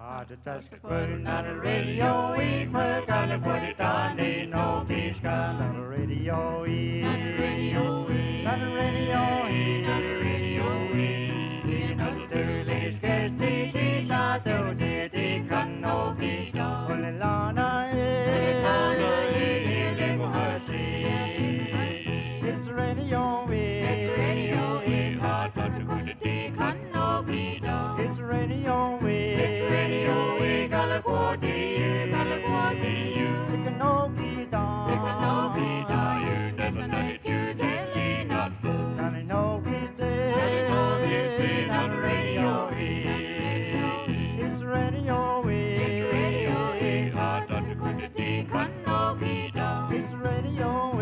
Just putting on the radio, we gotta put it on, ain't no peace on the radio, on the radio, on the radio, on the radio, in Australia's guest, they thought they can no be done. Well, Lana, it's radio, it's radio, hard but the good they can no be done. It's radio, it's radio, California, you can no be done. You can no be done. You never know it, you telling us go. And I know he's dead. I know he's dead on the radio. It's radio, it's radio, hard but the good they can no be done. It's radio,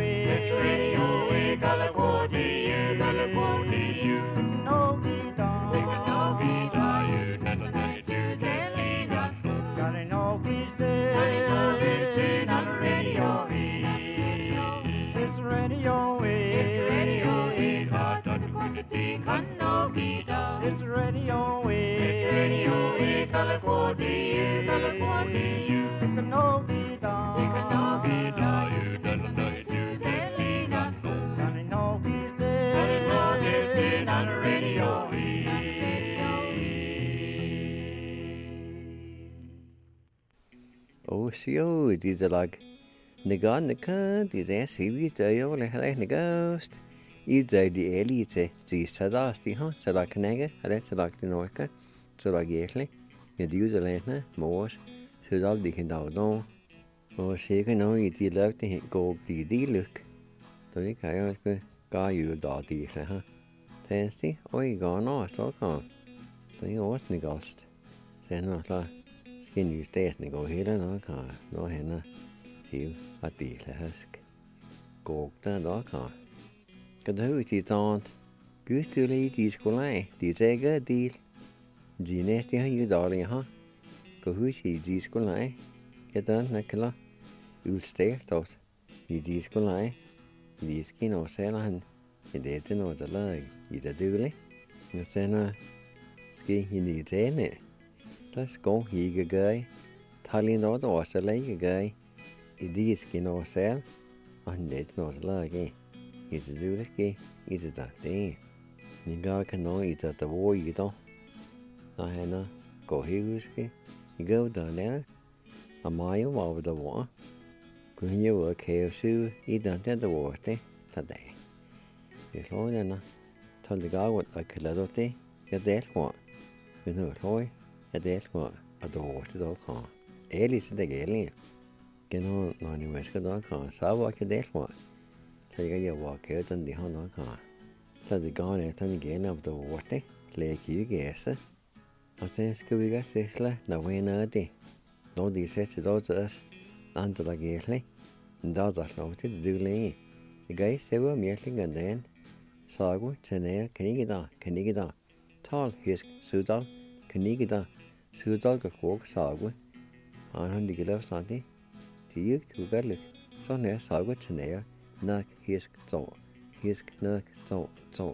California, you can no be done. You can no be done. You never know it, you telling us go. And I know he's dead. I know he's dead on the radio. It's radio, hard but the good they can no be done. It's radio, California, you can no be done. You can no be done. You never know it, you telling us go. And I know he's dead. I know he's dead on the radio. Oh, see, oh, these are like Nagan the cunt, these are seaweed, they all like the ghost. It's a the elite, the Sadasti, huh? Sadakanaga, that's like the Norca, Sadagierly, and use a lantern, Morse, so they can down. Oh, she can know it, you love to go to the look. So you can't go you dotty, huh? Tasty, oh, you gone off, so come. So you was the ghost. Say no, skin you stay and go here, no car, no henna. You a deal, husk. Go to the car. Cái thứ chị chọn cứ từ lấy chị school này thì sẽ cái deal chị next year you darling ha có hứa chị school này cái đó là cái là you stay tốt chị school này chị cái nó sẽ là cái để cho nó trả lời chị sẽ đưa lấy nó sẽ là cái gì thế này let's go gì cái gái thay lên đó tôi sẽ lấy cái gái đi cái nó sẽ anh để cho nó trả lời cái it's a do it, it's a thing. You go can know it's at the war, you don't. I had no go here, you go down there a mile over the war. When you were KFC, you don't get the war today. You know, then tell the guy what I could let out there, get that one. You know, toy, at that one, at the water dog car. Alice the galley. Get on the west dog car, so I could that one. So you got walk out on the Honda car. So the gone out and again of the water, like you guess. I says, could we get this? No way, no day. No, these says to those us under the gately, and those are not to do lay. The guy said, well, meeting and then Sago, Chanel, Canigida, tall, his Sudal, Canigida, Sudal, got walk Sago, on the glove Sunday. To you to get look. So near Sago, Chanel. Knock his so, his knock so.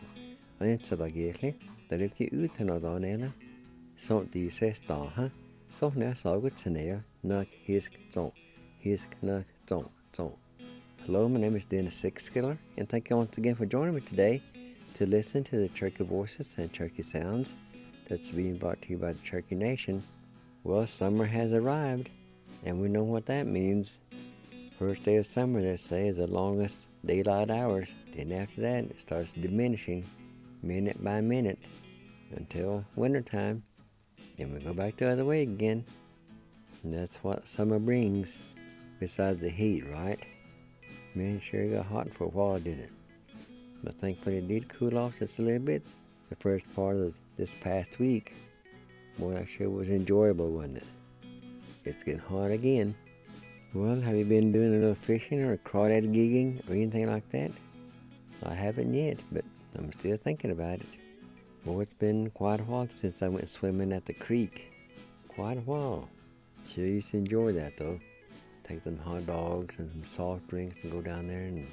And it's a baggy, the ribby ut and on so the says da, so near so good to near, knock his so, his knock so. Hello, my name is Dennis Sixskiller, and thank you once again for joining me today to listen to the Turkey voices and Turkey sounds that's being brought to you by the Turkey Nation. Well, summer has arrived, and we know what that means. First day of summer, they say, is the longest daylight hours. Then after that, it starts diminishing minute by minute until wintertime. Then we go back the other way again. And that's what summer brings, besides the heat, right? Man, sure got hot for a while, didn't it? But thankfully it did cool off just a little bit. The first part of this past week, boy, that sure was enjoyable, wasn't it? It's getting hot again. Well, have you been doing a little fishing or crawdad gigging or anything like that? I haven't yet, but I'm still thinking about it. Well, it's been quite a while since I went swimming at the creek. Quite a while. Sure used to enjoy that, though. Take some hot dogs and some soft drinks and go down there and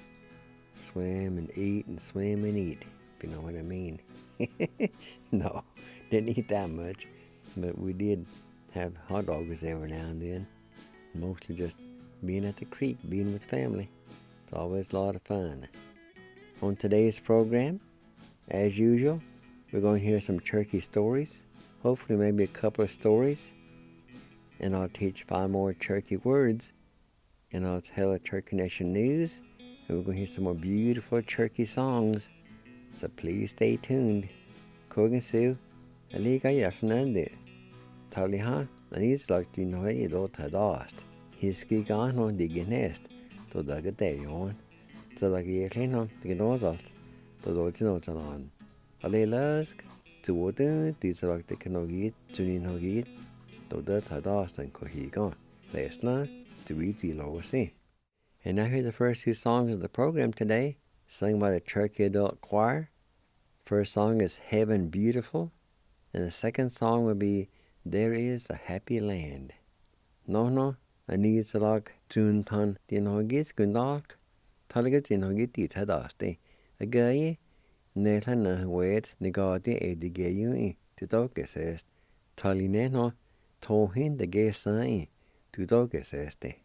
swim and eat and swim and eat, if you know what I mean. No, didn't eat that much, but we did have hot dogs every now and then. Mostly just being at the creek, being with family. It's always a lot of fun. On today's program, as usual, we're going to hear some turkey stories. Hopefully maybe a couple of stories. And I'll teach 5 more turkey words. And I'll tell a Turkey Nation news. And we're going to hear some more beautiful turkey songs. So please stay tuned. Kogan Sue, Aliga Yasnande. Taliha, and he's like to know it all tadast. He's ski gone on the nest. To the day on. So like a clean on the nose off. To those notes on. Ale lusk, to water, these are like the canoe, to no git. To the tadast and cohigon. Last night, to eat the lower sea. And now hear the first 2 songs of the program today, sung by the Turkey Adult Choir. First song is Heaven Beautiful, and the second song will be There Is a Happy Land. No, I need to like tune ton dinhogis gundalk, talaga dinhogit tadaste. A guy, Netana wait, negati edigayu, to dogesest, talineno, tohin the gay sign, to dogeseste.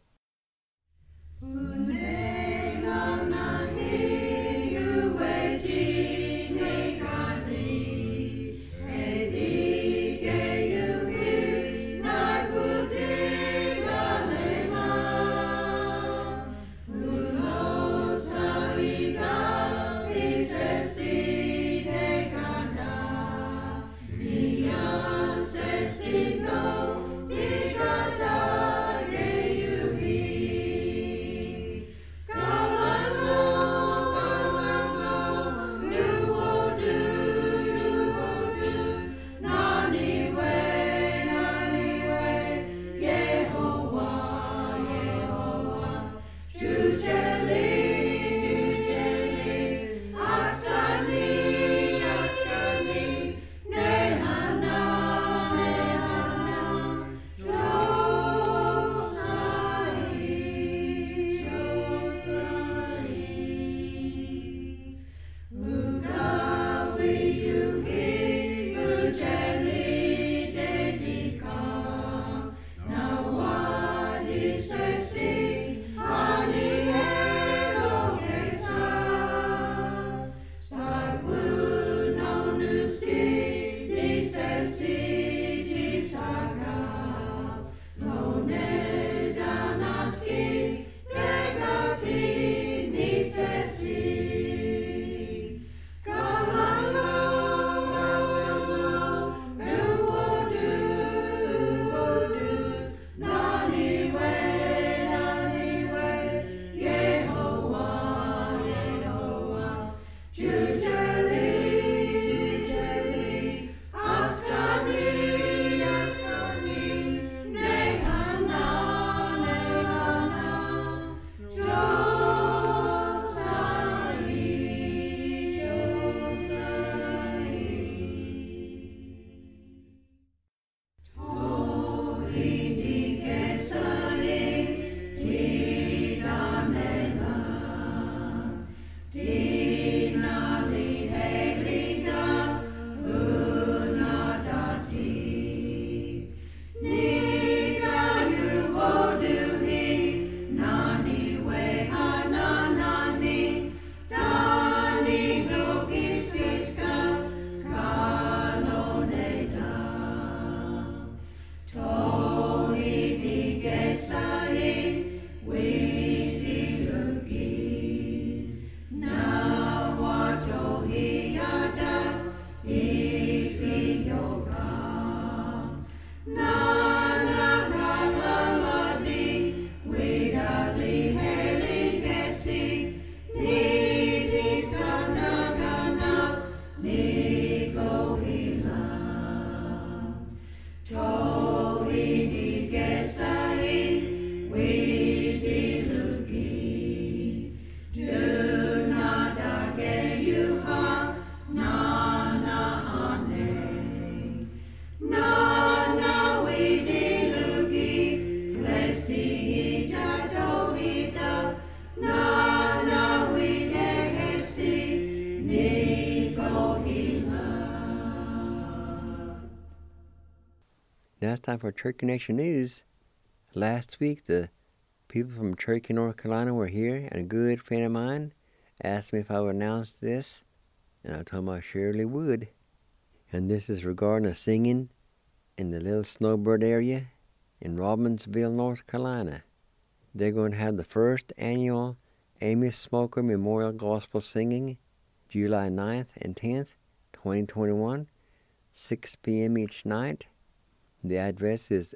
Now it's time for Cherokee Nation News. Last week, the people from Cherokee, North Carolina were here, and a good friend of mine asked me if I would announce this, and I told him I surely would. And this is regarding a singing in the Little Snowbird area in Robbinsville, North Carolina. They're going to have the first annual Amy Smoker Memorial Gospel Singing, July 9th and 10th, 2021, 6 p.m. each night. The address is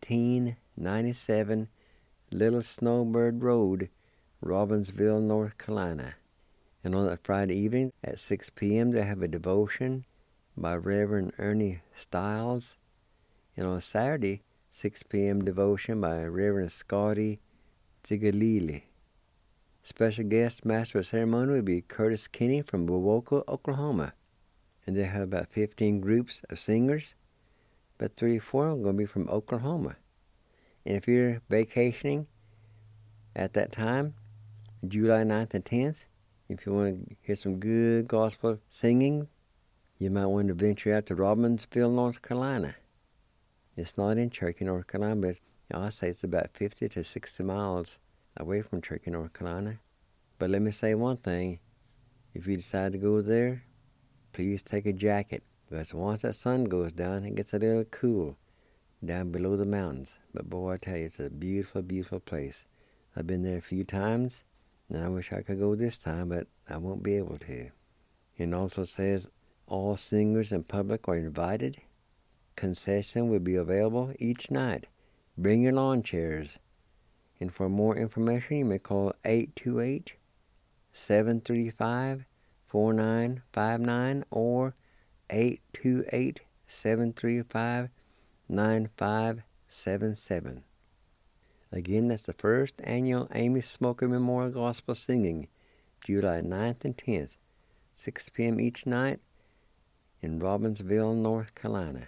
1897 Little Snowbird Road, Robbinsville, North Carolina. And on that Friday evening at 6 p.m. they have a devotion by Reverend Ernie Stiles. And on Saturday, 6 p.m. devotion by Reverend Scotty Zigalili. Special guest master of ceremony will be Curtis Kinney from Wewoka, Oklahoma. And they have about 15 groups of singers, but 3 or 4 are going to be from Oklahoma. And if you're vacationing at that time, July 9th and 10th, if you want to hear some good gospel singing, you might want to venture out to Robbinsville, North Carolina. It's not in Cherokee, North Carolina, but I'll say it's about 50 to 60 miles away from Cherokee, North Carolina. But let me say one thing. If you decide to go there, please take a jacket, because once that sun goes down, it gets a little cool down below the mountains. But boy, I tell you, it's a beautiful, beautiful place. I've been there a few times, and I wish I could go this time, but I won't be able to. It also says all singers and public are invited. Concession will be available each night. Bring your lawn chairs. And for more information, you may call 828-735-4959 or 828-735-9577. Again, that's the first annual Amy Smoker Memorial Gospel Singing, July 9th and 10th, 6 p.m. each night in Robbinsville, North Carolina.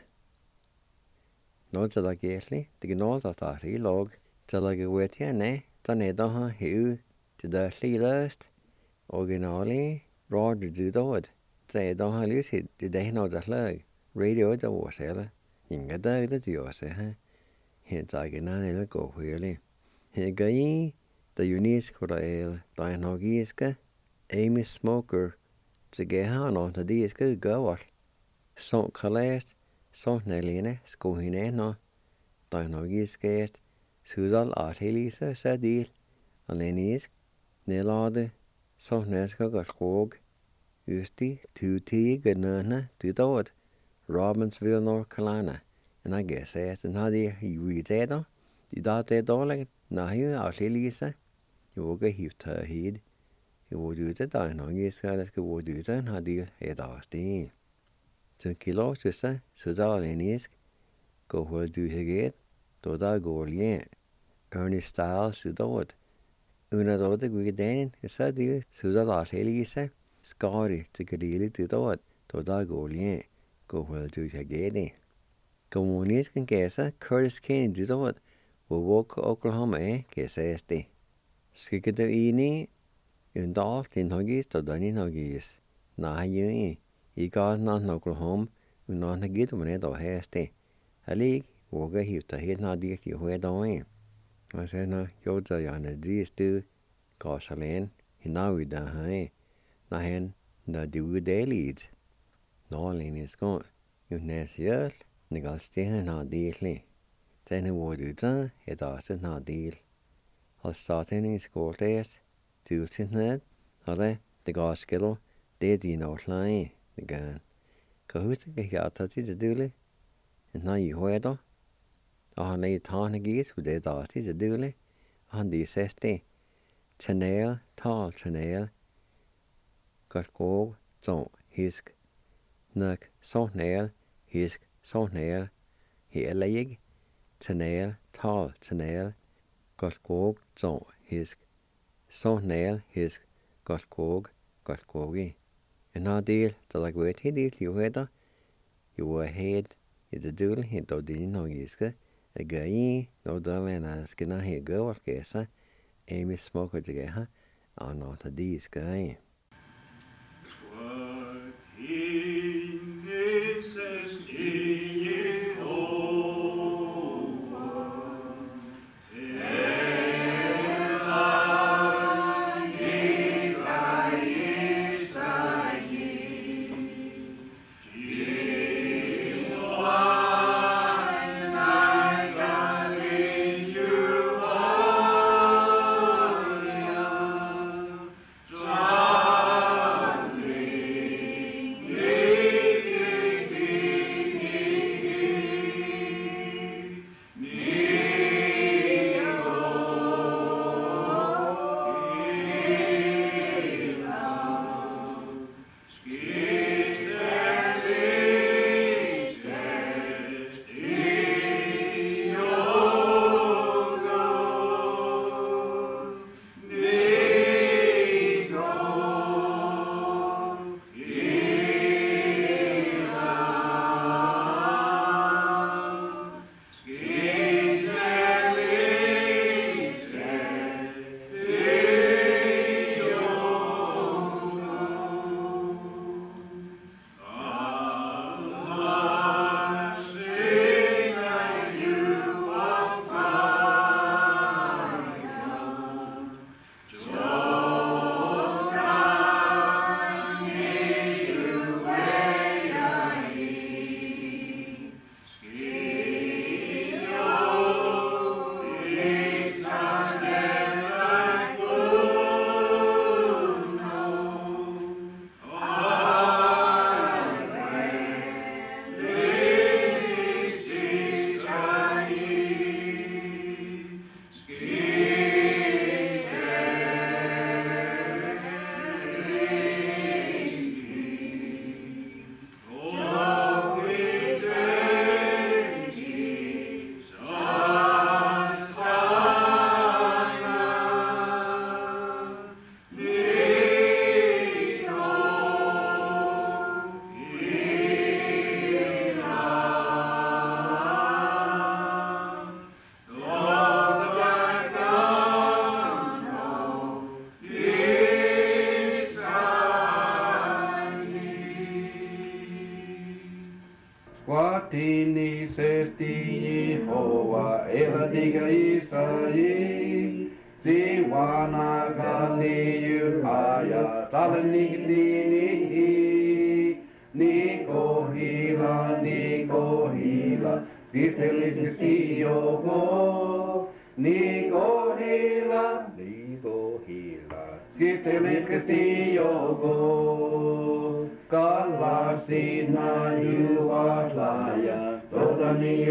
Nó cho là ghét thì nó tao ý log cho là cái quê thế này cho nên đó ha hiểu thì đã lý lust originally raw to do đó thì đó ha lý thì đấy nó đã lời radio cho我sẽ là những cái đó đó thì我sẽ ha hiện tại cái này nó cổ hủy đi hiện cái the UNESCO là tại nó ghi cái Amy Smoker thì cái ha nó thì đi cái gấu sống class sống này liền school hình nó tại nó ghi cái sự dal ở thế lý sẽ đi anh ấy nít nè lo đấy sống này có cái khóg Usti two T good na to dot Robbinsville, North Carolina. And I guess that's and how they you say that the dot that like na here out Lisa you will get hit head you will do that I know yes let's go do that how the head off the so kilo to say so that in is go where do he get to that go yeah Ernie Stiles to dot una dot the good then is that the so that out Lisa Scotty Zigalili to that go yeah go where do he get Comunis can guess Curtis Kane to that Wewoka, Oklahoma que se este Skikita ini Undalt in Hoggies to Donny Hoggies Na you he got not Oklahoma not a git when it or hasty a league Woga he to hit not dick you where doing I said no you're the these two Gossalin he now we done high na hen na do dailies no lane is gone you nes year negotiate na deally then would do that it does not deal I'll start in school days to sit Hale the gospel they did not lie again Kahoot got to do and now you heard on a ton geese with the dusty to do on the 60 Chanel tall Chanel got go so hisk Nuck so nail hisk so nail he a leg Chanel tall Chanel got go so hisk so nail hisk got go and now deal to like wait he deal you head you were head is a duel he didn't know yiska a guy no darling ask na he go or guess Amy Smoker to get her on not a these guy In this is Watini sesti Yehowa eladiga Isai Ziwana gani yuhaya talanigdini Niko hila Skistelis gistiogo Niko hila Skistelis gistiogo Kalasina yuahlaya Todani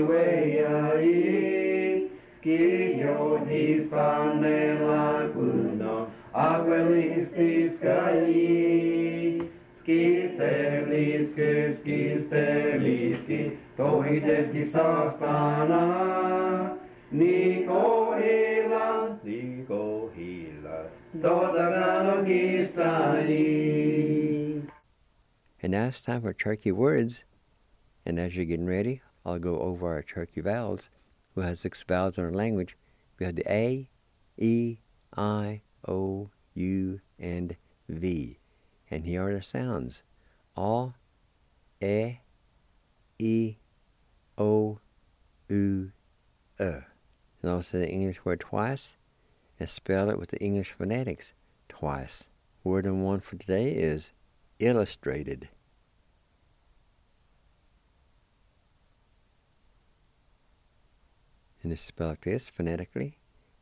weyai Skio hisane laguna Aguelis kiskai Skisteliski Tohides kisastana Niko hila Todagano kistai. And now it's time for Cherokee words. And as you're getting ready, I'll go over our Cherokee vowels. We have 6 vowels in our language. We have the A, E, I, O, U, and V. And here are the sounds. A, E, I, O, U, And I'll say the English word twice and spell it with the English phonetics twice. Word number 1 for today is illustrated. And it's spelled like this phonetically.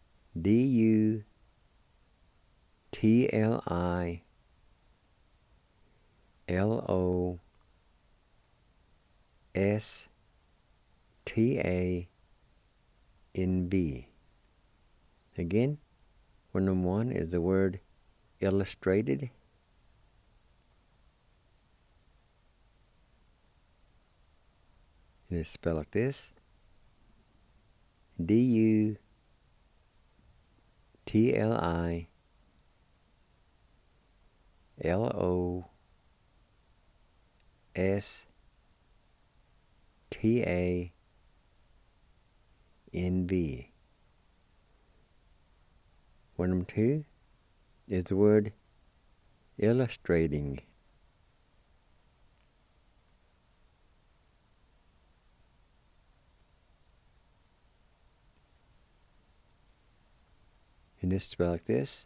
D-U-T-L-I-L-O-S-T-A-N-B. Again, word number 1 is the word illustrated. And it's spelled like this. D-U-T-L-I-L-O-S-T-A-N-B. Word number 2 is the word illustrating. And it's spelled like this.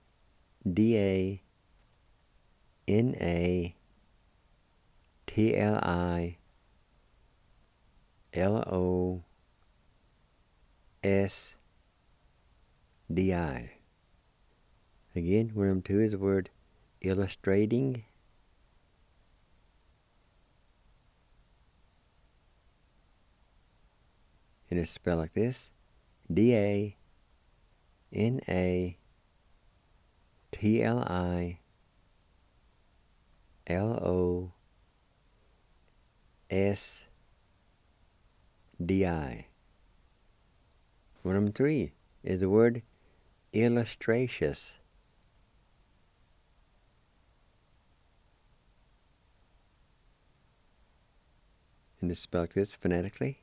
D-A-N-A-T-L-I-L-O-S-D-I. Again, word number 2 is the word illustrating. And it's spelled like this. D-A-N-A-T-L-I-L-O-S-D-I. Word number 3 is the word illustracious. And it's spelled like this phonetically.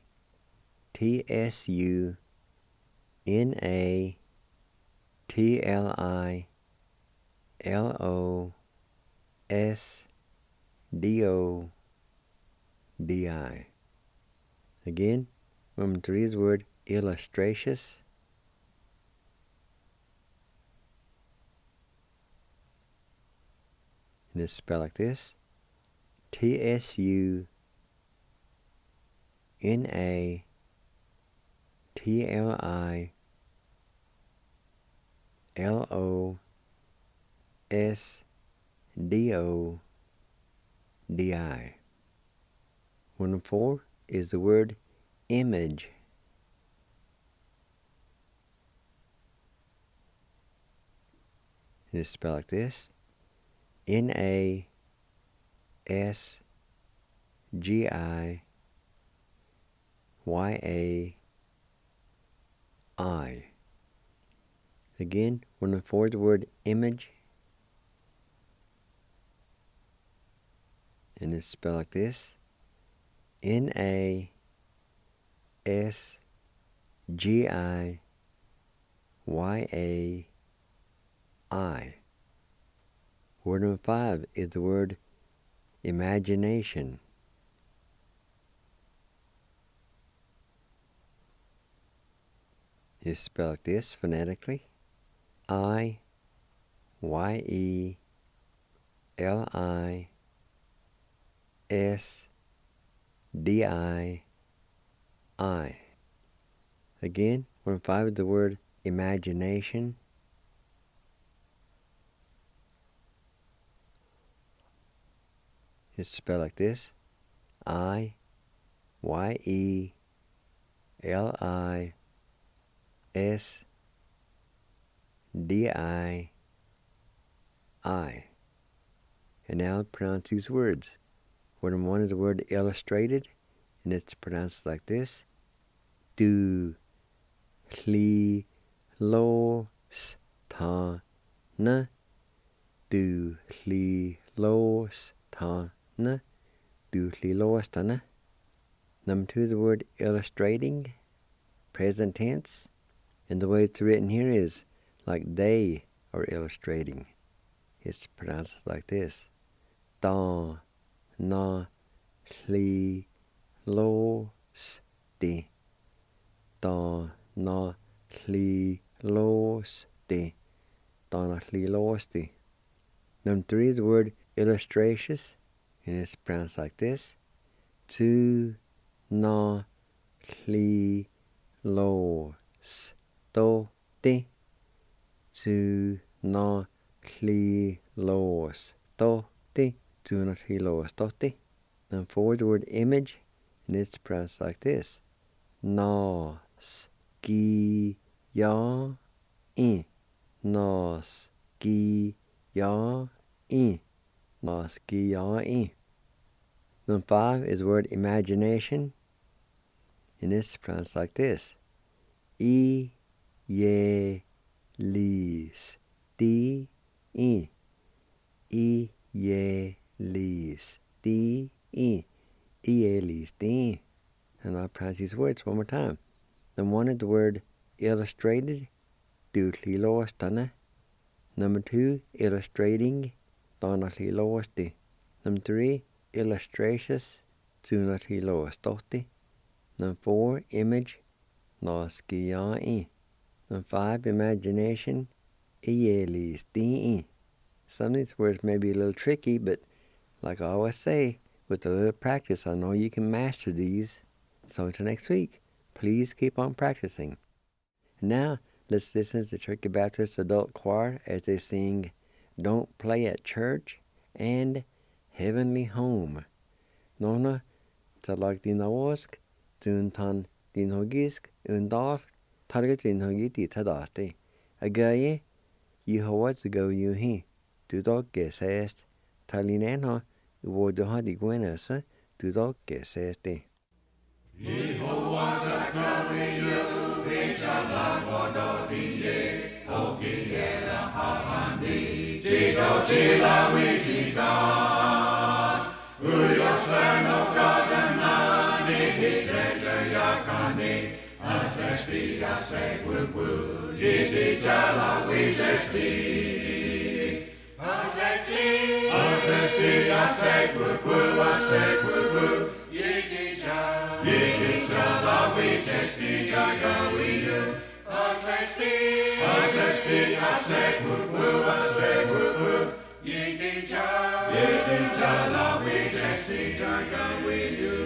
T-S-U-N-A-T-L-I-L-O-S-D-O-D-I. Again, number 3 is the word illustracious. And it's spelled like this. T-S-U-N-A-T-L-I-L-O-S-D-O-D-I. One number 4 is the word image. And it's spelled like this. N-A-S-G-I-Y-A-I. Again, one number 4 is the word image. And it's spelled like this. N-A-S-G-I-Y-A-I. Word number 5 is the word imagination. is spelled like this phonetically. I-Y-E-L-I-S-D-I-I. Again, 1 and 5 is the word imagination. It's spelled like this. I-Y-E-L-I-S-D-I-I. And now pronounce these words. Word 1 is the word illustrated, and it's pronounced like this. Du, hli, lo, sta, na. Du, hli, lo, sta, na. Du, hli, lo, sta, na. Number 2 is the word illustrating, present tense. And the way it's written here is like they are illustrating. It's pronounced like this. Da, na, hli, lo, sti. Da, na, hli, lo, sti. Da, na, hli, lo, sti. Number 3 is the word illustrations, and it's pronounced like this. Tu, na, hli, lo, sto, ti. Tu, na, hli, lo, sto, ti. Tu, na, hli, lo, sto, ti. Number 4 is the word image, and it's pronounced like this. Nos, ki, ya, in. Nos, ki, ya, in. Nos, ki, ya, in. Number 5 is the word imagination, and it's pronounced like this. I, ye, lis, di, in. I, ye, lis, di, in. I, ye, lis, di, in. And I'll pronounce these words one more time. Number 1 is the word illustrated. Du, hli, lo, sta, na. Number 2, illustrating. Da, na, hli, lo, sti. Number 3, illustrations. Tu, na, hli, lo, sto, ti. Number 4, image. Nos, ki, ya, in. Number 5, imagination. I, ye, lis, di, in. Some of these words may be a little tricky, but like I always say, with a little practice, I know you can master these. So until next week, please keep on practicing. Now, let's listen to the Turkey Baptist Adult Choir as they sing Don't Play at Church and Heavenly Home. Nona, talag din awosk, tun tan din hogisk, undar, target din hogiti tadasti. Agaye, Yehovah's go yuhi, tu dog gesest, talinena, uwodoha di gwenasa, tu dog gesesti. Yehovah kami yu bicara bodoh diye, ogi yela hahandi, cido cila wicita. Uyos leno kadana, nihit reja yakani, atesti ase wubu, yidi jala wicesti. Atesti ase wubu, yidi jala. Yidi jala wicesti jagawiyu. Atesti ase wubu. Yidi jala wicesti jagawiyu.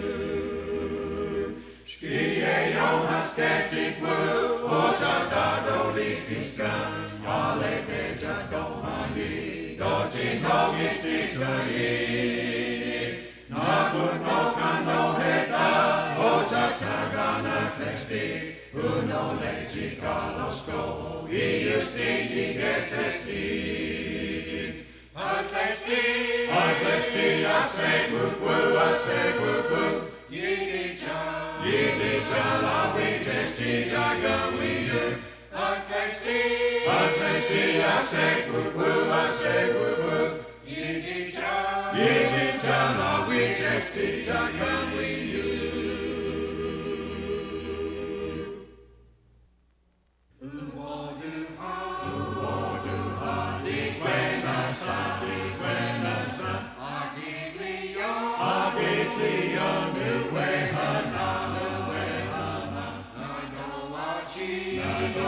Shkiye Johans testik wu, ocha dado listiskan, ale deja dohani, dojin logistiskani. Nakun nokan no heta, ocha tagana testi, uno legi galosko, ius digi gesesti. Atesti asegu, yidi jala wicesti jagawiyu. Atesti asegu, yidi jala wicesti jagawiyu. Uwoduha, di buenasa, Agitlio, nuehana, Nadoachi,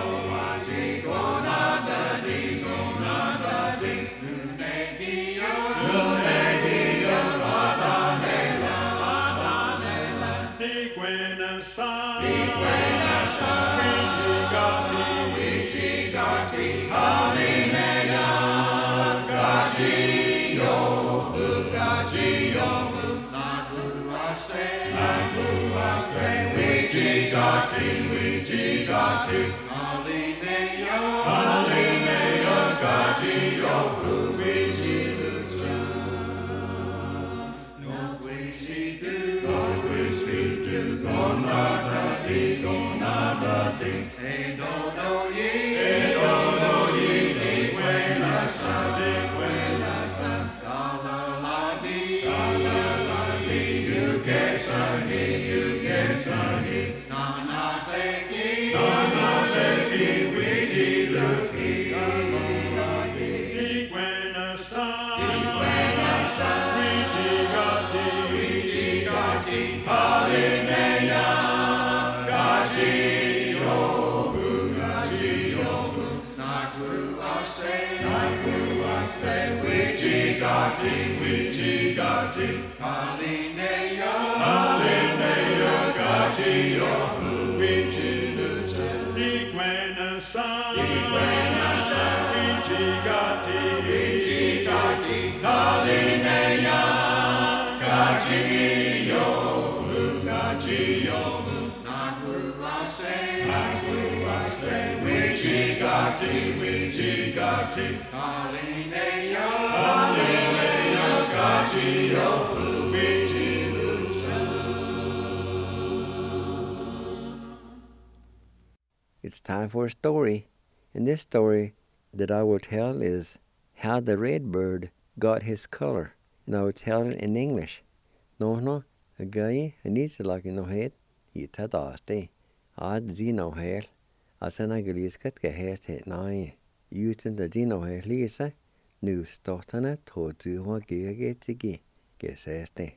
It's time for a story, and this story that I will tell is how the red bird got his color, and I will tell it in English. No, a guy, a needs like no head, he tadaste. Ad zino hell, as an agaliskat gehet het nai. Using the zino hell lisa, nu stotana to do what gigi geseste.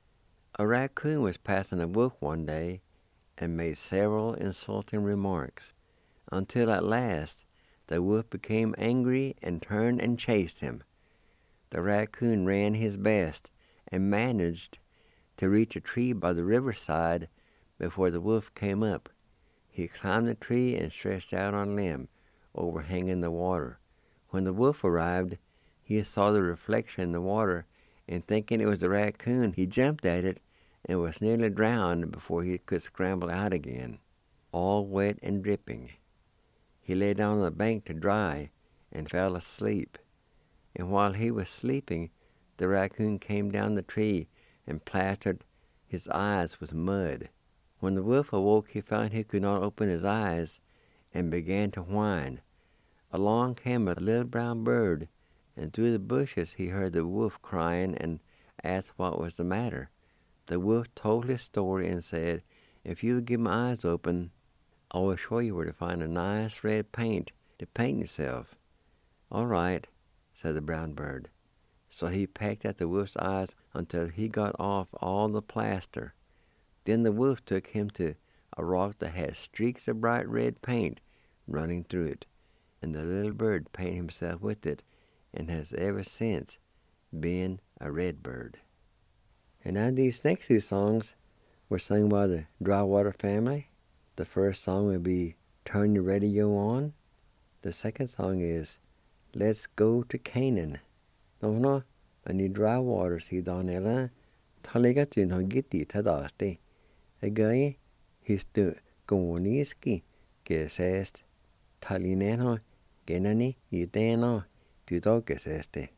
A raccoon was passing a wolf one day and made several insulting remarks, until at last the wolf became angry and turned and chased him. The raccoon ran his best and managed to reach a tree by the riverside before the wolf came up. He climbed the tree and stretched out on a limb, overhanging the water. When the wolf arrived, he saw the reflection in the water, and thinking it was the raccoon, he jumped at it and was nearly drowned before he could scramble out again, all wet and dripping. He lay down on the bank to dry and fell asleep. And while he was sleeping, the raccoon came down the tree and plastered his eyes with mud. When the wolf awoke, he found he could not open his eyes and began to whine. Along came a little brown bird, and through the bushes he heard the wolf crying and asked what was the matter. The wolf told his story and said, "If you would give my eyes open, I will show you where to find a nice red paint to paint yourself." "All right," said the brown bird. So he pecked at the wolf's eyes until he got off all the plaster. Then the wolf took him to a rock that had streaks of bright red paint running through it, and the little bird painted himself with it and has ever since been a red bird. And now these next two songs were sung by the Drywater family. The first song will be Turn Your Radio On. The second song is Let's Go to Canaan. No, ani Drywater si Donella, Taliga Tun Gitti Tadaste. A guy, he's to Goniski, Gesest, Talineno, Genani, Ideno, Tudo Geseste.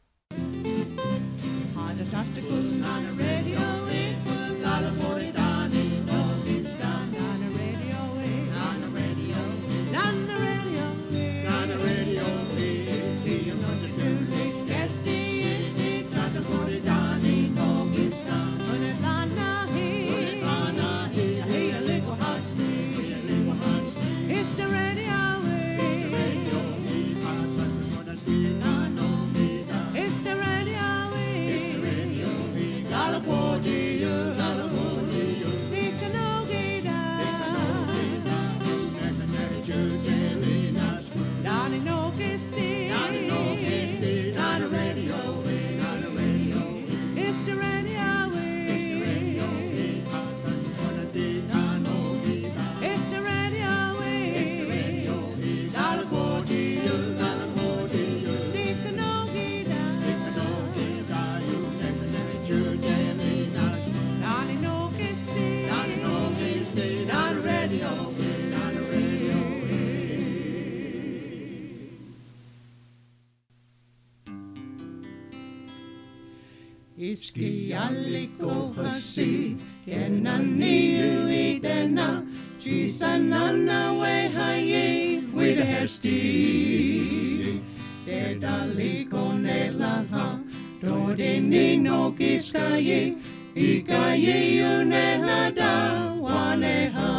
Iski alliko hasi, kenani uitena, chisanana wehaye, with a hesti. Dedaliko nelaha, dodini no kiskaye, ikaye unehada, waneha.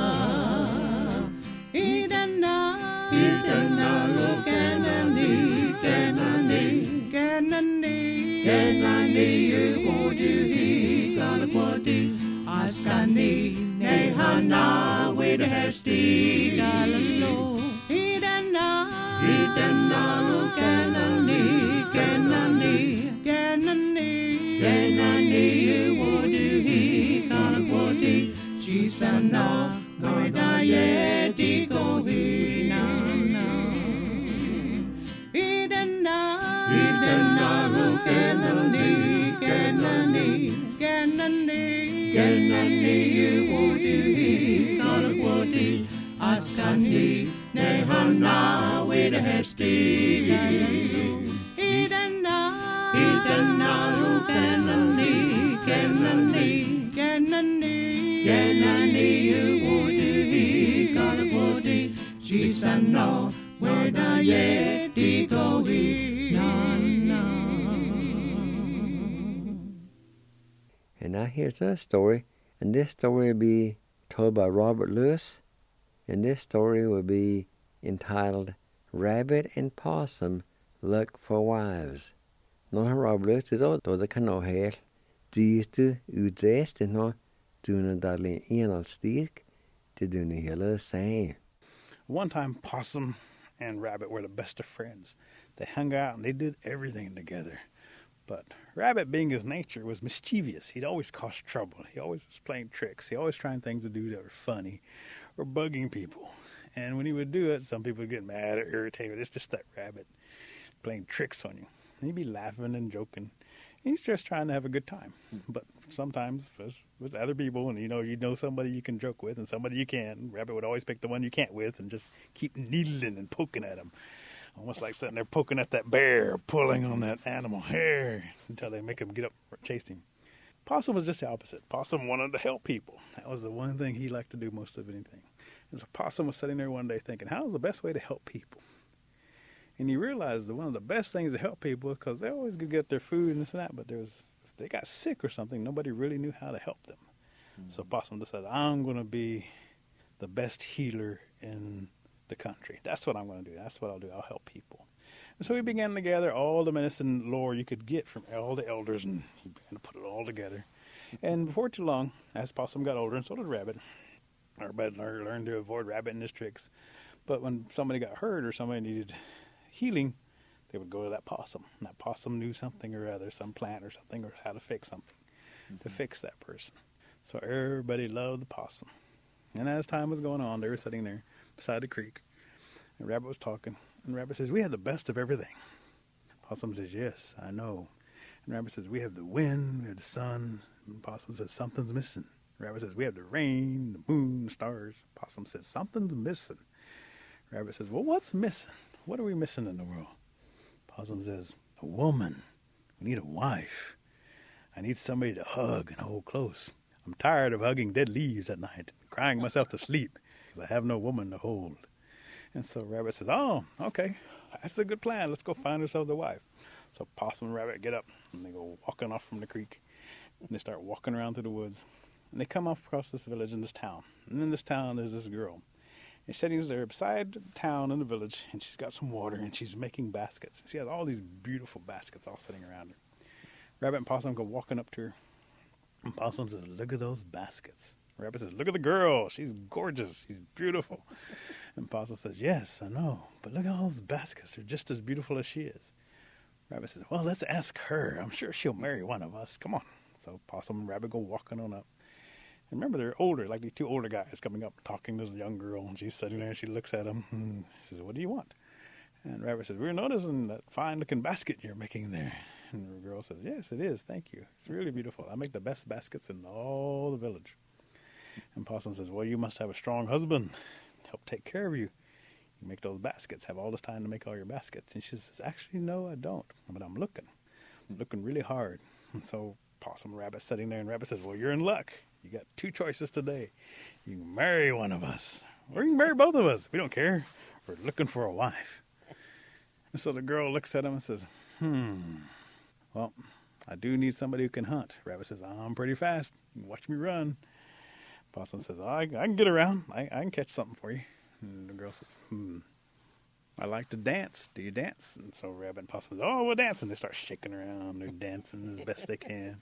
Idena, lo kenani, kenani, Kenani, Galakwati, Askani, Nehana, with a hesti, Galalo, Idana, Kenani, Wodi, Galakwati, Chisana, Noidaye, Dikohi, Nana, Idana, Kenani, Wodi, Galakwati, Askani, Nehana, with a hesti, Idana, Kenani, Wodi, Galakwati, Chisano, Wedaye, Dikohi, Nana. And now here's a story, and this story will be told by Robert Lewis, and this story will be entitled Rabbit and Possum Look for Wives. Nå har Robert Lewis då det kan nå helt dyste utdeste nå dune darling enal stik til dune hele say. One time, Possum and Rabbit were the best of friends. They hung out and they did everything together. But Rabbit, being his nature, was mischievous. He'd always cause trouble. He always was playing tricks. He always trying things to do that were funny or bugging people. And when he would do it, some people would get mad or irritated. It's just that Rabbit playing tricks on you. And he'd be laughing and joking. He's just trying to have a good time. But sometimes with other people, and you know somebody you can joke with and somebody you can't. Rabbit would always pick the one you can't with and just keep needling and poking at him. Almost like sitting there poking at that bear, pulling on that animal hair until they make him get up or chase him. Possum was just the opposite. Possum wanted to help people. That was the one thing he liked to do most of anything. And so Possum was sitting there one day thinking, how's the best way to help people? And he realized that one of the best things to help people, because they always could get their food and this and that, but if they got sick or something, nobody really knew how to help them. Mm-hmm. So Possum decided, I'm going to be the best healer in the country. That's what I'm going to do. That's what I'll do. I'll help people. And so he began to gather all the medicine lore you could get from all the elders, and he began to put it all together. And before too long, as Possum got older, and so did Rabbit, everybody learned to avoid Rabbit and his tricks. But when somebody got hurt or somebody needed healing, they would go to that Possum. And that Possum knew something or other, some plant or something, or how to fix something to fix that person. So everybody loved the Possum. And as time was going on, they were sitting there beside the creek, and Rabbit was talking, and Rabbit says, we have the best of everything. Possum says, yes, I know. And Rabbit says, we have the wind, we have the sun. And Possum says, something's missing. Rabbit says, we have the rain, the moon, the stars. Possum says, something's missing. Rabbit says, well, what's missing? What are we missing in the world? Possum says, a woman. We need a wife. I need somebody to hug and hold close. I'm tired of hugging dead leaves at night and crying myself to sleep because I have no woman to hold. And so Rabbit says, oh, okay, that's a good plan. Let's go find ourselves a wife. So Possum and Rabbit get up, and they go walking off from the creek, and they start walking around through the woods. And they come off across this village in this town. And in this town, there's this girl. And she's sitting there beside the town in the village, and she's got some water, and she's making baskets. She has all these beautiful baskets all sitting around her. Rabbit and Possum go walking up to her. And Possum says, look at those baskets. Rabbit says, look at the girl. She's gorgeous. She's beautiful. And Possum says, yes, I know. But look at all those baskets. They're just as beautiful as she is. Rabbit says, well, let's ask her. I'm sure she'll marry one of us. Come on. So Possum and Rabbit go walking on up. And remember, they're older, like these two older guys coming up, talking to the young girl. And she's sitting there, and she looks at him. And she says, what do you want? And Rabbit says, we're noticing that fine-looking basket you're making there. And the girl says, yes, it is. Thank you. It's really beautiful. I make the best baskets in all the village. And Possum says, well, you must have a strong husband to help take care of you. You make those baskets, have all this time to make all your baskets. And she says, actually, no, I don't. But I'm looking really hard. And so Possum and Rabbit sitting there, and Rabbit says, well, you're in luck. You got 2 choices today. You can marry one of us, or you can marry both of us. We don't care. We're looking for a wife. And so the girl looks at him and says, well, I do need somebody who can hunt. Rabbit says, I'm pretty fast. You can watch me run. Possum says, I can get around. I can catch something for you. And the girl says, I like to dance. Do you dance? And so Rabbit and Possum says, oh, we'll dance. And they start shaking around. They're dancing as best they can.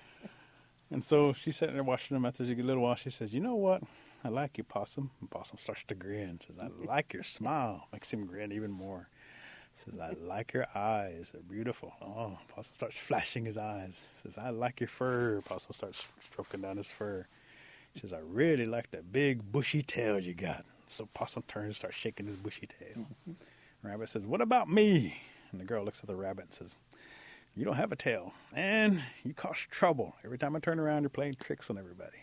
And so she's sitting there watching them. After a little while, she says, you know what? I like you, Possum. And Possum starts to grin. Says, I like your smile. Makes him grin even more. Says, I like your eyes. They're beautiful. Oh, Possum starts flashing his eyes. Says, I like your fur. Possum starts stroking down his fur. She says, I really like that big bushy tail you got. So Possum turns and starts shaking his bushy tail. Rabbit says, what about me? And the girl looks at the rabbit and says, you don't have a tail, and you cause trouble. Every time I turn around, you're playing tricks on everybody.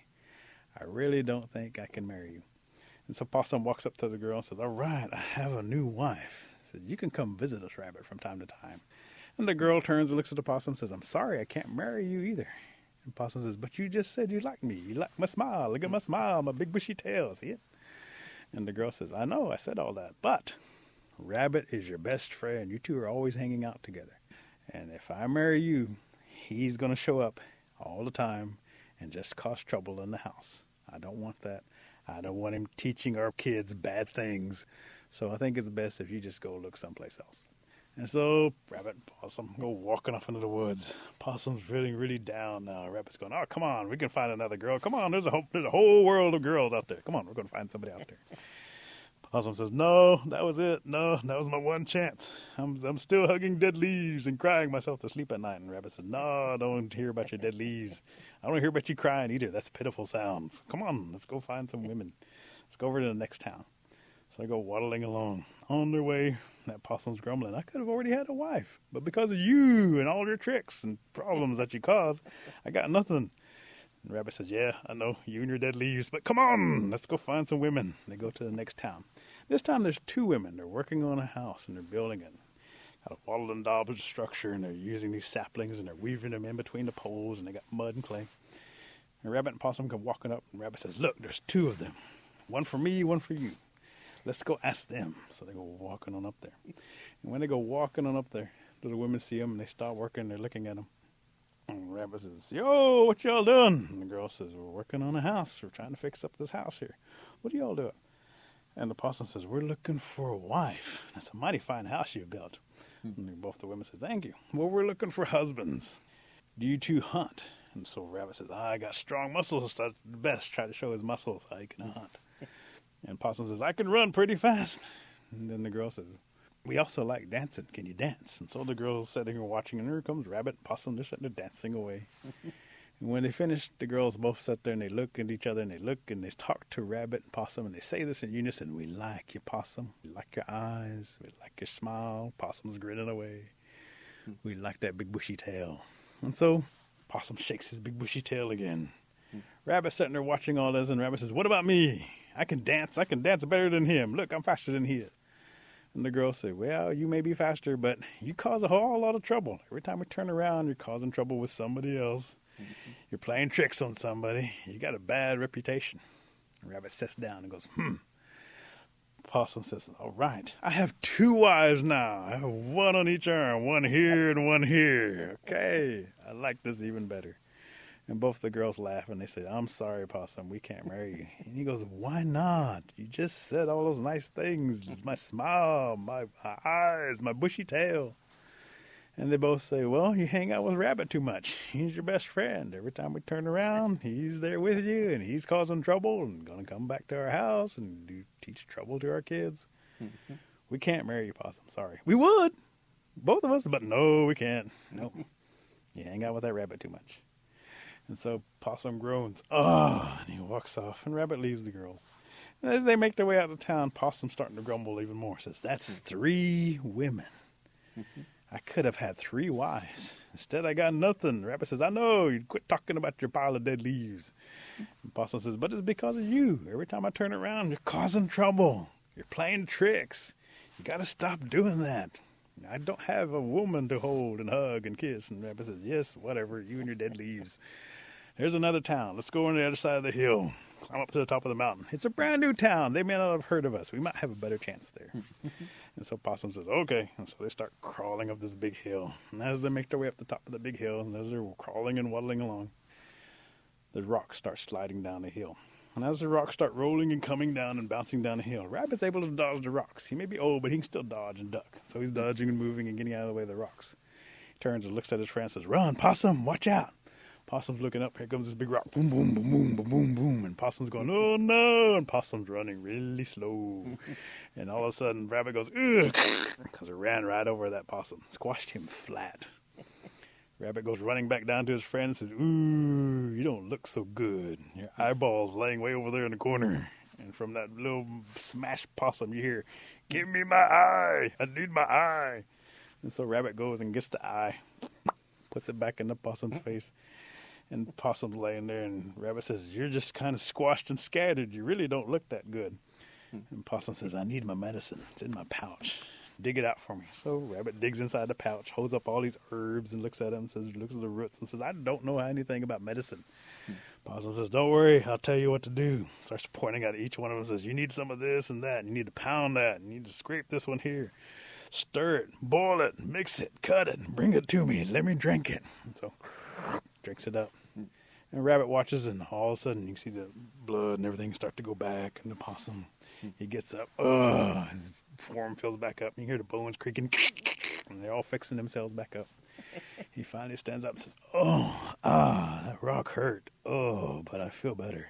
I really don't think I can marry you. And so Possum walks up to the girl and says, all right, I have a new wife. He says, you can come visit us, Rabbit, from time to time. And the girl turns and looks at the Possum and says, I'm sorry, I can't marry you either. And Possum says, but you just said you like me. You like my smile. Look at my smile, my big bushy tail. See it? And the girl says, I know, I said all that, but Rabbit is your best friend. You two are always hanging out together. And if I marry you, he's going to show up all the time and just cause trouble in the house. I don't want that. I don't want him teaching our kids bad things. So I think it's best if you just go look someplace else. And so Rabbit and Possum go walking off into the woods. Possum's feeling really down now. Rabbit's going, oh, come on, we can find another girl. Come on, there's a whole world of girls out there. Come on, we're going to find somebody out there. Possum says, no, that was it. No, that was my one chance. I'm still hugging dead leaves and crying myself to sleep at night. And Rabbit says, no, I don't hear about your dead leaves. I don't hear about you crying either. That's pitiful sounds. Come on, let's go find some women. Let's go over to the next town. So they go waddling along. On their way, that Possum's grumbling, I could have already had a wife. But because of you and all your tricks and problems that you caused, I got nothing. And Rabbit says, yeah, I know, you and your dead leaves, but come on, let's go find some women. They go to the next town. This time there's 2 women. They're working on a house, and they're building it. Got a wattled and daubed structure, and they're using these saplings, and they're weaving them in between the poles, and they got mud and clay. And Rabbit and Possum come walking up, and Rabbit says, look, there's 2 of them. One for me, one for you. Let's go ask them. So they go walking on up there. And when they go walking on up there, the women see them, and they start working, they're looking at them. And Rabbit says, yo, what y'all doing? And the girl says, we're working on a house. We're trying to fix up this house here. What are y'all doing? And the Possum says, we're looking for a wife. That's a mighty fine house you built. And both the women say, thank you. Well, we're looking for husbands. Do you 2 hunt? And so Rabbit says, I got strong muscles. That's the best. Try to show his muscles how he can hunt. And Possum says, I can run pretty fast. And then the girl says, we also like dancing. Can you dance? And so the girl's sitting here watching, and here comes Rabbit and Possum. They're sitting there dancing away. And when they finish, the girls both sit there and they look at each other and they talk to Rabbit and Possum, and they say this in unison. We like you, Possum. We like your eyes. We like your smile. Possum's grinning away. We like that big bushy tail. And so Possum shakes his big bushy tail again. Rabbit's sitting there watching all this, and Rabbit says, what about me? I can dance. I can dance better than him. Look, I'm faster than he is. And the girls say, well, you may be faster, but you cause a whole lot of trouble. Every time we turn around, you're causing trouble with somebody else. You're playing tricks on somebody. You got a bad reputation. And Rabbit sits down and goes, Possum says, all right, I have 2 wives now. I have one on each arm, one here and one here. Okay, I like this even better. And both the girls laugh, and they say, I'm sorry, Possum, we can't marry you. And he goes, why not? You just said all those nice things. My smile, my eyes, my bushy tail. And they both say, well, you hang out with Rabbit too much. He's your best friend. Every time we turn around, he's there with you, and he's causing trouble and going to come back to our house and teach trouble to our kids. We can't marry you, Possum. Sorry. We would, both of us, but no, we can't. No. You hang out with that Rabbit too much. And so Possum groans, and he walks off, and Rabbit leaves the girls. And as they make their way out of town, Possum's starting to grumble even more. Says, that's 3 women. I could have had 3 wives. Instead, I got nothing. Rabbit says, I know. You quit talking about your pile of dead leaves. And Possum says, but it's because of you. Every time I turn around, you're causing trouble. You're playing tricks. You got to stop doing that. I don't have a woman to hold and hug and kiss. And Rabbit says, yes, whatever, you and your dead leaves. There's another town. Let's go on the other side of the hill. Climb up to the top of the mountain. It's a brand new town. They may not have heard of us. We might have a better chance there. And so Possum says, okay. And so they start crawling up this big hill. And as they make their way up the top of the big hill, and as they're crawling and waddling along, the rocks start sliding down the hill. And as the rocks start rolling and coming down and bouncing down the hill, Rabbit's able to dodge the rocks. He may be old, but he can still dodge and duck. So he's dodging and moving and getting out of the way of the rocks. He turns and looks at his friend and says, run, Possum, watch out. Possum's looking up. Here comes this big rock. Boom, boom, boom, boom, boom, boom, boom. And Possum's going, oh, no. And Possum's running really slow. And all of a sudden, Rabbit goes, ugh, because it ran right over that possum. Squashed him flat. Rabbit goes running back down to his friend and says, ooh, you don't look so good. Your eyeball's laying way over there in the corner. And from that little smashed possum, you hear, give me my eye. I need my eye. And so Rabbit goes and gets the eye, puts it back in the possum's face. And Possum's laying there, and Rabbit says, you're just kind of squashed and scattered. You really don't look that good. And Possum says, I need my medicine. It's in my pouch. Dig it out for me. So Rabbit digs inside the pouch, holds up all these herbs and looks at them, looks at the roots and says, I don't know anything about medicine. Possum says, don't worry, I'll tell you what to do. Starts pointing at each one of them, says, you need some of this and that. You need to pound that. You need to scrape this one here. Stir it, boil it, mix it, cut it, bring it to me. Let me drink it. And so drinks it up. And Rabbit watches, and all of a sudden you see the blood and everything start to go back. And the possum, he gets up. His form fills back up. And you hear the bones creaking. And they're all fixing themselves back up. He finally stands up and says, that rock hurt. Oh, but I feel better.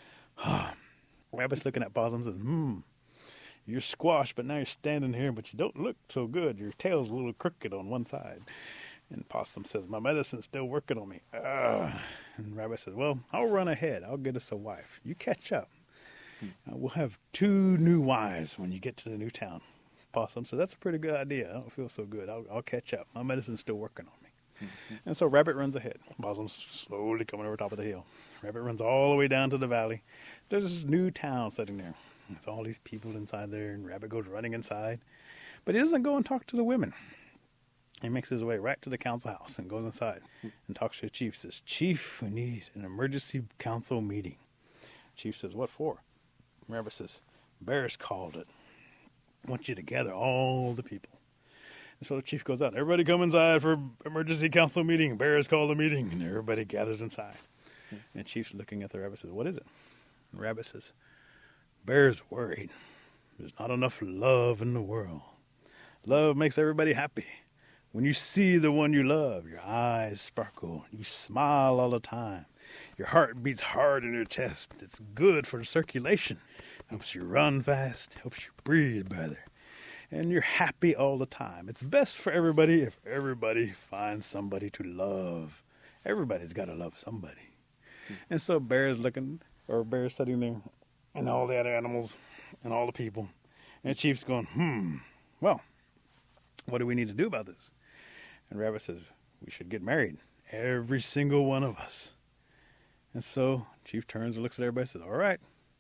Rabbit's looking at Possum and says, you're squashed, but now you're standing here, but you don't look so good. Your tail's a little crooked on one side. And Possum says, my medicine's still working on me. And Rabbit says, well, I'll run ahead. I'll get us a wife. You catch up. We'll have 2 new wives when you get to the new town. Possum says, that's a pretty good idea. I don't feel so good. I'll catch up. My medicine's still working on me. And so Rabbit runs ahead. Possum's slowly coming over top of the hill. Rabbit runs all the way down to the valley. There's this new town sitting there. There's all these people inside there, and Rabbit goes running inside. But he doesn't go and talk to the women. He makes his way right to the council house and goes inside and talks to the chief. Says, Chief, we need an emergency council meeting. Chief says, what for? Rabbit says, Bears called it. I want you to gather all the people. And so the chief goes out. Everybody come inside for emergency council meeting. Bears called a meeting. And everybody gathers inside. And Chief's looking at the rabbit says, what is it? And Rabbit says, Bear's worried. There's not enough love in the world. Love makes everybody happy. When you see the one you love, your eyes sparkle. You smile all the time. Your heart beats hard in your chest. It's good for the circulation. Helps you run fast. Helps you breathe better. And you're happy all the time. It's best for everybody if everybody finds somebody to love. Everybody's got to love somebody. And so Bear's sitting there, and all the other animals, and all the people. And the chief's going, well, what do we need to do about this? And Rabbit says, we should get married. Every single one of us. And so Chief turns and looks at everybody and says, all right,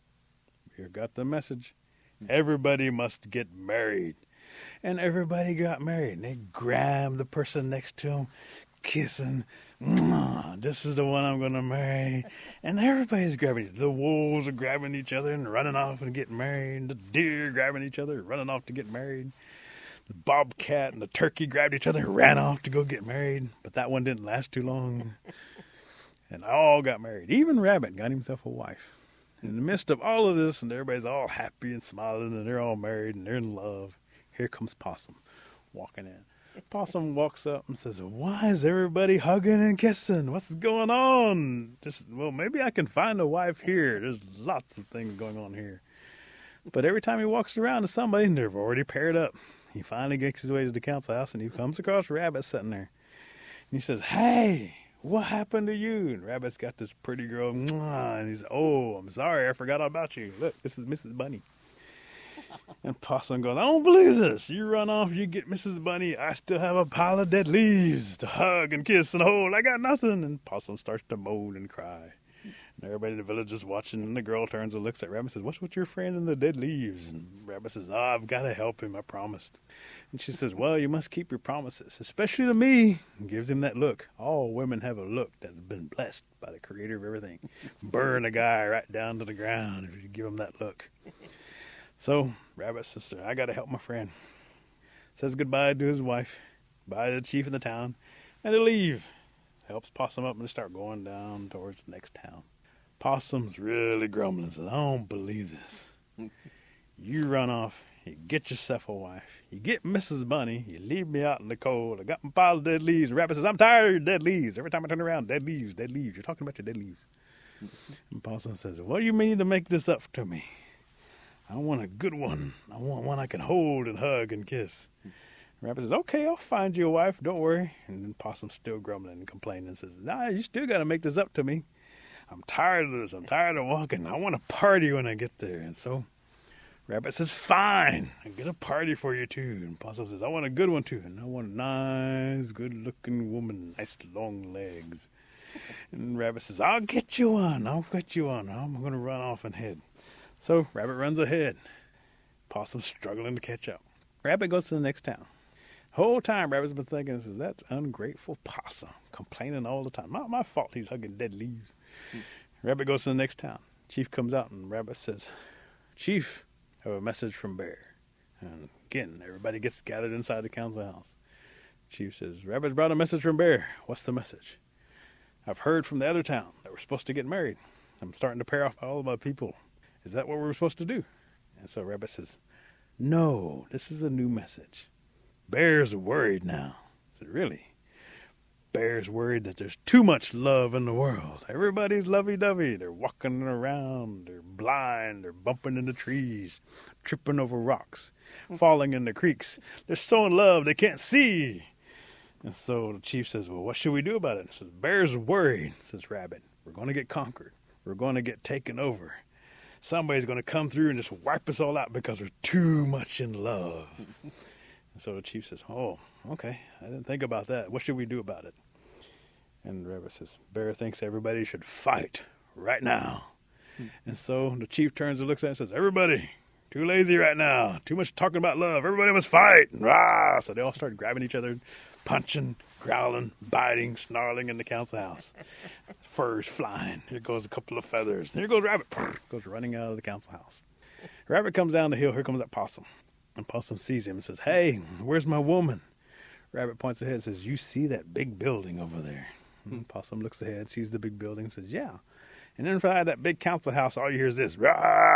you got the message. Everybody must get married. And everybody got married. And they grabbed the person next to them, kissing. This is the one I'm going to marry. And everybody's grabbing each other. The wolves are grabbing each other and running off and getting married. The deer grabbing each other and running off to get married. The bobcat and the turkey grabbed each other and ran off to go get married. But that one didn't last too long. And all got married. Even Rabbit got himself a wife. In the midst of all of this, and everybody's all happy and smiling, and they're all married, and they're in love, here comes Possum walking in. Possum walks up and says, why is everybody hugging and kissing? What's going on? Well, maybe I can find a wife here. There's lots of things going on here. But every time he walks around to somebody, they're already paired up. He finally gets his way to the council house, and he comes across Rabbit sitting there. And he says, hey, what happened to you? And Rabbit's got this pretty girl, and he's, I'm sorry, I forgot all about you. Look, this is Mrs. Bunny. And Possum goes, I don't believe this. You run off, you get Mrs. Bunny. I still have a pile of dead leaves to hug and kiss and hold. I got nothing. And Possum starts to moan and cry. And everybody in the village is watching. And the girl turns and looks at Rabbit and says, what's with your friend and the dead leaves? And Rabbit says, I've got to help him. I promised. And she says, well, you must keep your promises, especially to me. And gives him that look. All women have a look that's been blessed by the creator of everything. Burn a guy right down to the ground if you give him that look. So, Rabbit's sister, I got to help my friend. Says goodbye to his wife, bye to the chief of the town, and they leave. Helps Possum up and they start going down towards the next town. Possum's really grumbling. Says, I don't believe this. You run off, you get yourself a wife, you get Mrs. Bunny, you leave me out in the cold. I got my pile of dead leaves. And Rabbit says, I'm tired of your dead leaves. Every time I turn around, dead leaves, dead leaves. You're talking about your dead leaves. And Possum says, what do you mean to make this up to me? I want a good one. I want one I can hold and hug and kiss. Rabbit says, okay, I'll find you a wife. Don't worry. And then Possum's still grumbling and complaining and says, nah, you still got to make this up to me. I'm tired of this. I'm tired of walking. I want a party when I get there. And so Rabbit says, fine. I'll get a party for you too. And Possum says, I want a good one too. And I want a nice, good-looking woman, nice long legs. And Rabbit says, I'll get you one. I'll get you one. I'm going to run off and head. So Rabbit runs ahead. Possum's struggling to catch up. Rabbit goes to the next town. Whole time Rabbit's been thinking, says, that's ungrateful Possum, complaining all the time. Not my fault he's hugging dead leaves. Rabbit goes to the next town. Chief comes out and Rabbit says, Chief, I have a message from Bear. And again, everybody gets gathered inside the council house. Chief says, Rabbit's brought a message from Bear. What's the message? I've heard from the other town that we're supposed to get married. I'm starting to pair off all of my people. Is that what we're supposed to do? And so Rabbit says, no, this is a new message. Bear's worried now. I said, really? Bear's worried that there's too much love in the world. Everybody's lovey-dovey. They're walking around. They're blind. They're bumping into trees, tripping over rocks, falling into creeks. They're so in love they can't see. And so the chief says, well, what should we do about it? He says, Bear's worried, says Rabbit. We're going to get conquered. We're going to get taken over. Somebody's going to come through and just wipe us all out because we're too much in love. And so the chief says, oh, okay, I didn't think about that. What should we do about it? And Rabbit says, Bear thinks everybody should fight right now. And so the chief turns and looks at it and says, everybody, too lazy right now. Too much talking about love. Everybody must fight. Rah! So they all start grabbing each other, punching, growling, biting, snarling in the council house. Furs flying. Here goes a couple of feathers. Here goes Rabbit. Goes running out of the council house. Rabbit comes down the hill. Here comes that Possum. And Possum sees him and says, hey, where's my woman? Rabbit points ahead and says, you see that big building over there? And Possum looks ahead, sees the big building and says, yeah. And inside that big council house, all you hear is this. Rah,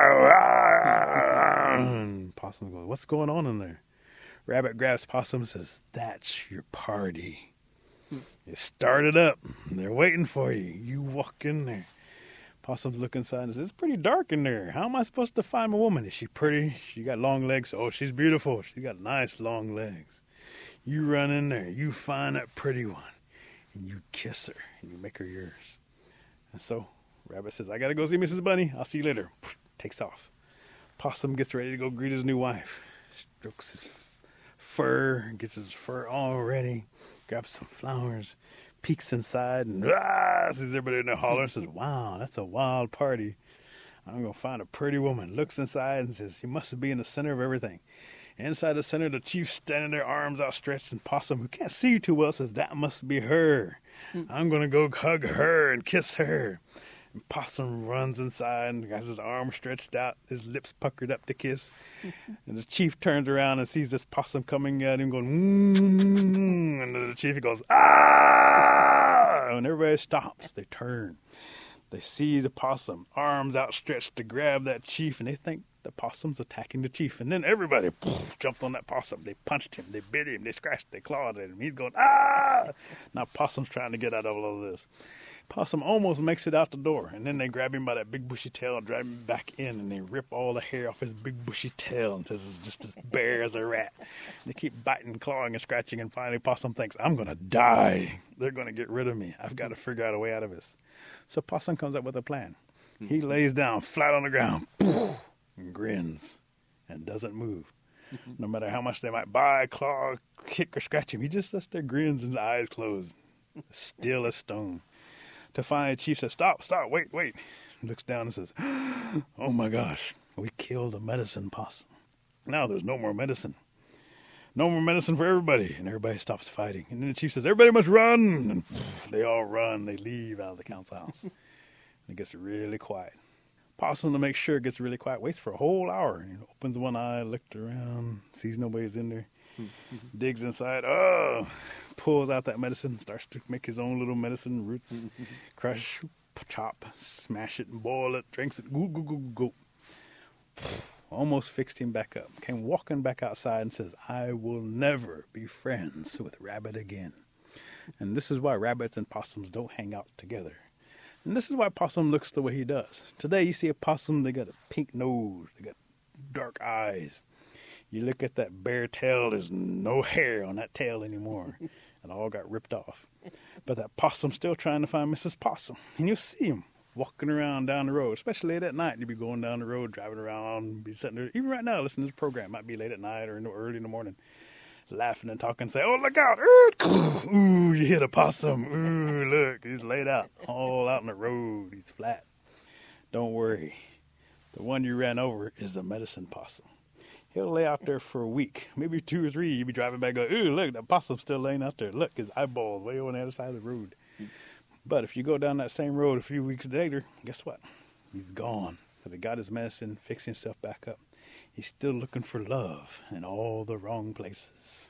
rah. And Possum goes, what's going on in there? Rabbit grabs Possum and says, that's your party. You started up. They're waiting for you. You walk in there. Possum's looking inside and says, it's pretty dark in there. How am I supposed to find my woman? Is she pretty? She got long legs. Oh, she's beautiful. She got nice long legs. You run in there. You find that pretty one. And you kiss her. And you make her yours. And so Rabbit says, I got to go see Mrs. Bunny. I'll see you later. Takes off. Possum gets ready to go greet his new wife. Strokes his fur. Gets his fur all ready. Grabs some flowers. Peeks inside and sees everybody in there holler. Says, wow, that's a wild party. I'm going to find a pretty woman. Looks inside and says, you must be in the center of everything. Inside the center, the chief standing there, arms outstretched, and Possum, who can't see you too well, says, that must be her. I'm going to go hug her and kiss her. And Possum runs inside and has his arms stretched out, his lips puckered up to kiss. And the chief turns around and sees this Possum coming at him going, and the chief goes, ah! And everybody stops. They turn. They see the Possum, arms outstretched to grab that chief, and they think the Possum's attacking the chief. And then everybody jumped on that Possum. They punched him. They bit him. They scratched. They clawed at him. He's going, ah! Now Possum's trying to get out of all of this. Possum almost makes it out the door, and then they grab him by that big bushy tail and drag him back in, and they rip all the hair off his big bushy tail until it's just as bare as a rat. And they keep biting, clawing, and scratching, and finally Possum thinks, I'm going to die. They're going to get rid of me. I've got to figure out a way out of this. So Possum comes up with a plan. He lays down flat on the ground and grins. and doesn't move. No matter how much they might bite, claw, kick, or scratch him, he just sits there, grins, and his eyes closed, still as stone. To finally, the chief says, "Stop, wait." He looks down and says, "Oh my gosh, we killed a medicine possum. Now there's no more medicine. No more medicine for everybody." And everybody stops fighting. And then the chief says, "Everybody must run." And they all run. They leave out of the council house. And it gets really quiet. Possum, to make sure it gets really quiet, waits for a whole hour. And he opens one eye, looks around, sees nobody's in there, digs inside, pulls out that medicine, starts to make his own little medicine, roots, crush, chop, smash it, and boil it, drinks it, go. Almost fixed him back up. Came walking back outside and says, "I will never be friends with Rabbit again." And this is why rabbits and possums don't hang out together. And this is why possum looks the way he does. Today you see a possum, they got a pink nose, they got dark eyes. You look at that bare tail, there's no hair on that tail anymore. It all got ripped off. But that possum's still trying to find Mrs. Possum. And you'll see him walking around down the road, especially late at night. You'll be going down the road, driving around, be sitting there. Even right now, listening to this program. It might be late at night or early in the morning. Laughing and talking, say, "Oh, look out. Ooh, you hit a possum. Ooh, look, he's laid out, all out in the road. He's flat." Don't worry. The one you ran over is the medicine possum. He'll lay out there for a week, maybe 2 or 3. You'll be driving back, go, "Ooh, look, that possum's still laying out there. Look, his eyeballs way on the other side of the road." But if you go down that same road a few weeks later, guess what? He's gone because he got his medicine, fixing himself back up. He's still looking for love in all the wrong places.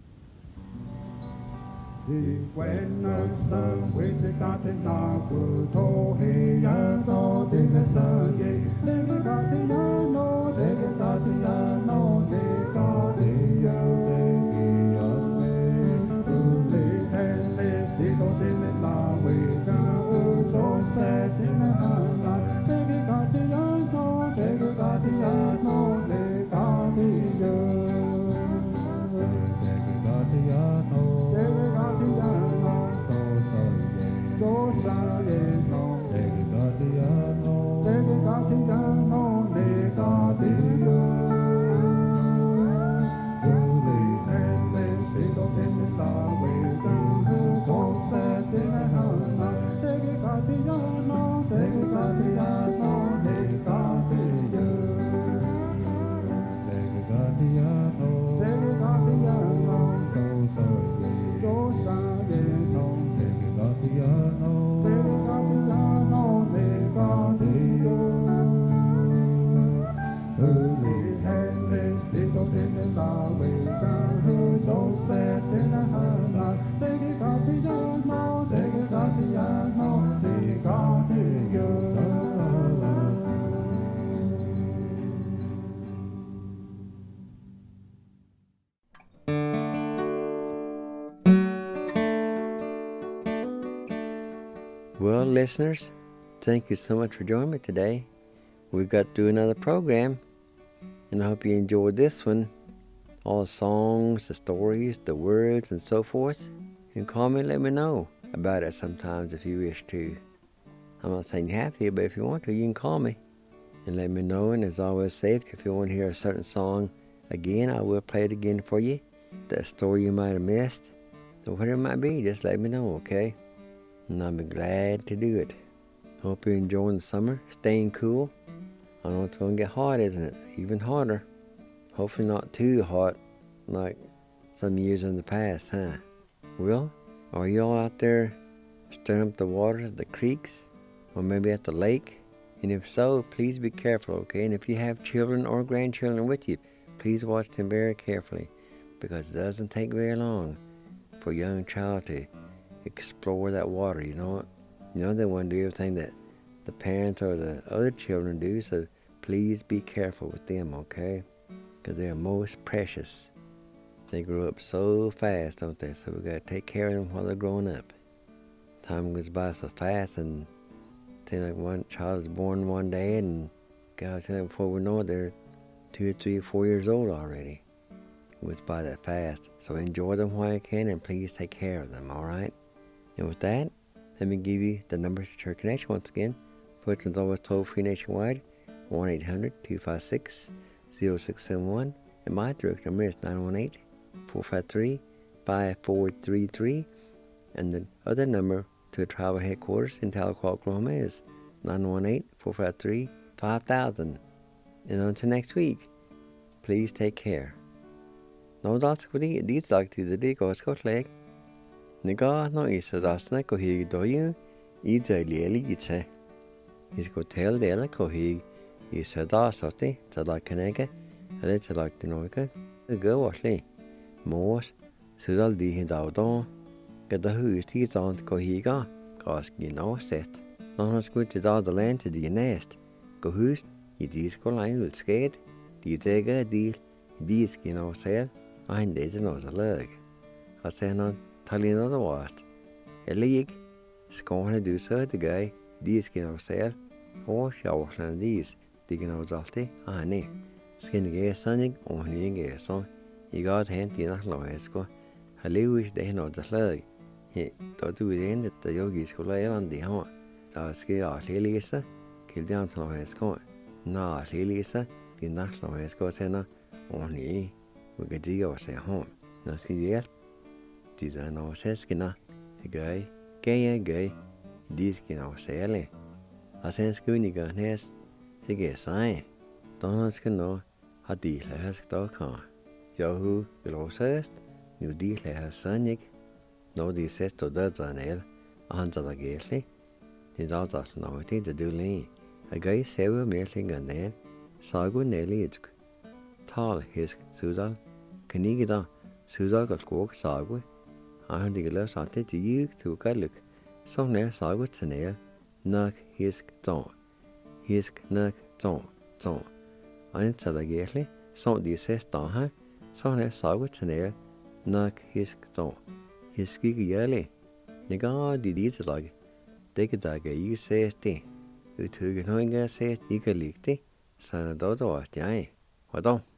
Well, listeners, thank you so much for joining me today. We got to do another program, and I hope you enjoyed this one. All the songs, the stories, the words, and so forth. You can call me and let me know about it sometimes if you wish to. I'm not saying you have to, but if you want to, you can call me and let me know. And as I always say, if you want to hear a certain song again, I will play it again for you. That story you might have missed, or whatever it might be, just let me know, okay? And I'll be glad to do it. Hope you're enjoying the summer, staying cool. I know it's going to get hot, isn't it? Even hotter. Hopefully not too hot like some years in the past, huh? Well, are you all out there stirring up the waters of the creeks or maybe at the lake? And if so, please be careful, okay? And if you have children or grandchildren with you, please watch them very carefully, because it doesn't take very long for a young child to explore that water, you know what? You know, they want to do everything that the parents or the other children do, so please be careful with them, okay? Because they are most precious. They grow up so fast, don't they? So we got to take care of them while they're growing up. Time goes by so fast, and like one child is born one day, and God, before we know it, they're 2, 3, 4 years old already. It goes by that fast. So enjoy them while you can, and please take care of them, all right? And with that, let me give you the numbers to Church Connection once again. First one's always toll-free nationwide, 1-800-256-00 0671, and my direct number is 918-453-5433, and the other number to travel headquarters in Tahlequah, Oklahoma is 918-453-5000. And until next week, please take care. No that's what these like to the day goes got leg. Nega no is that's not go he do you. It's a lily it's. He's go tell the other go he is a das of the like canega, and it's like the noika. The girl was lay. Mors, so I'll be in the door. Get the who's teeth on go he got. Cause you know set. No one's good to the land to the nest. Go who's, you these go line will skate. These egg these you know sail. I'm days another leg. I say no, tell you another worst. A league, scorn to do so the guy, these you know sail. Or shall and these, digging out salty, honey. Skin gay sunning, only gay so. You got hand in a loesco. I live with the know the leg. He thought to the end that the yogis could lay on the horn. The ski are Lisa, kill down to Loesco. No, Lisa, the national Loesco Sena, only we get the say home. No ski yet. Tis an Oseskina, a guy, gay, this skin of Sally. A sense Guniga nest, the gay sign. Donald's can know how deal has dog. Yahoo, below first, new deal has sonic. No, the says to the Zanel, a hundred a gately. The daughter's naughty to do lay. A guy several milking and then, Sagu Nelly itch. Tall his Suzal, Canigida, Suzal got walk Sagu. I heard the glass on it to you to Galuk. So near Sagu to nail, Nuck his ton. His nuck ton. I ain't said a gately, so the says Daha, so near Sagu to nail, Nuck his ton. His gig yearly. Nega did it like. Take it like you says tea. You took it on says you can lick tea. Son of daughter was giant. What on?